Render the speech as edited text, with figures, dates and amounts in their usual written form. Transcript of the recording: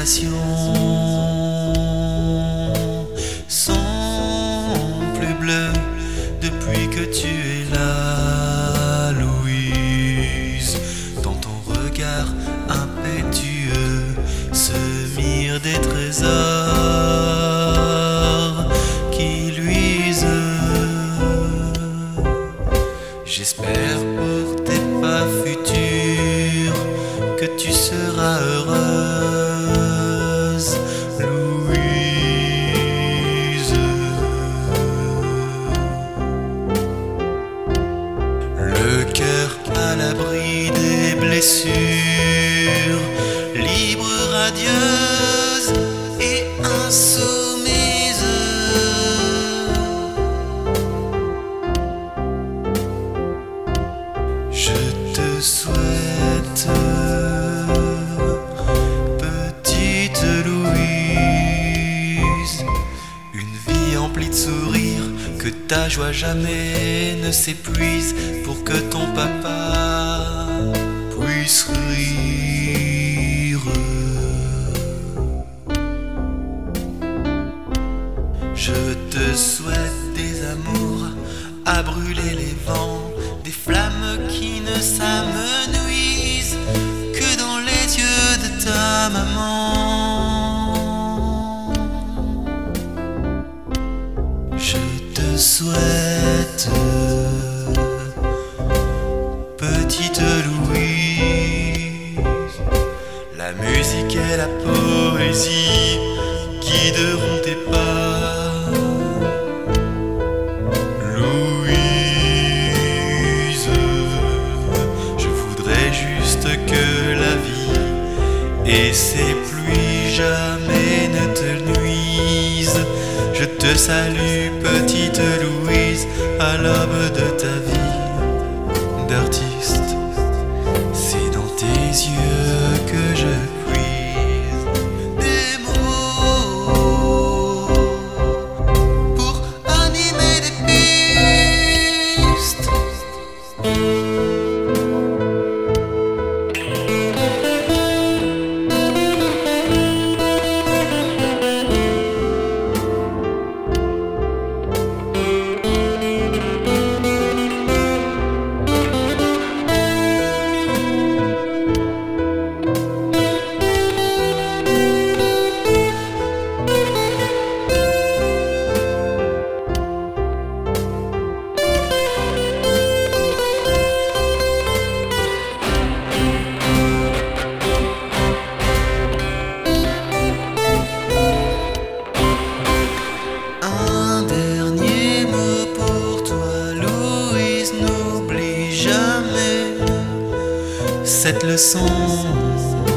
constellations sont plus bleues depuis que tu es là, Louise. Dans ton regard impétueux se mirent des trésors qui luisent. J'espère pour tes pas futurs que tu seras heureuse, Louise. Le cœur à l'abri des blessures, libre, radieuse et insoumise. Je te souhaite, petite Louise, une vie emplie de sourires, que ta joie jamais ne s'épuise, pour que ton papa puisse rire. Je te souhaite des amours à brûler les vents, des flammes qui ne s'amenuisent que dans les yeux de ta maman. Je te souhaite, petite Louise, la musique et la poésie guideront tes pas. Et ces pluies jamais ne te nuisent. Je te salue, petite Louise, à l'aube de ta vie d'artiste. C'est dans tes yeux que je puise des mots pour animer des pistes. Cette leçon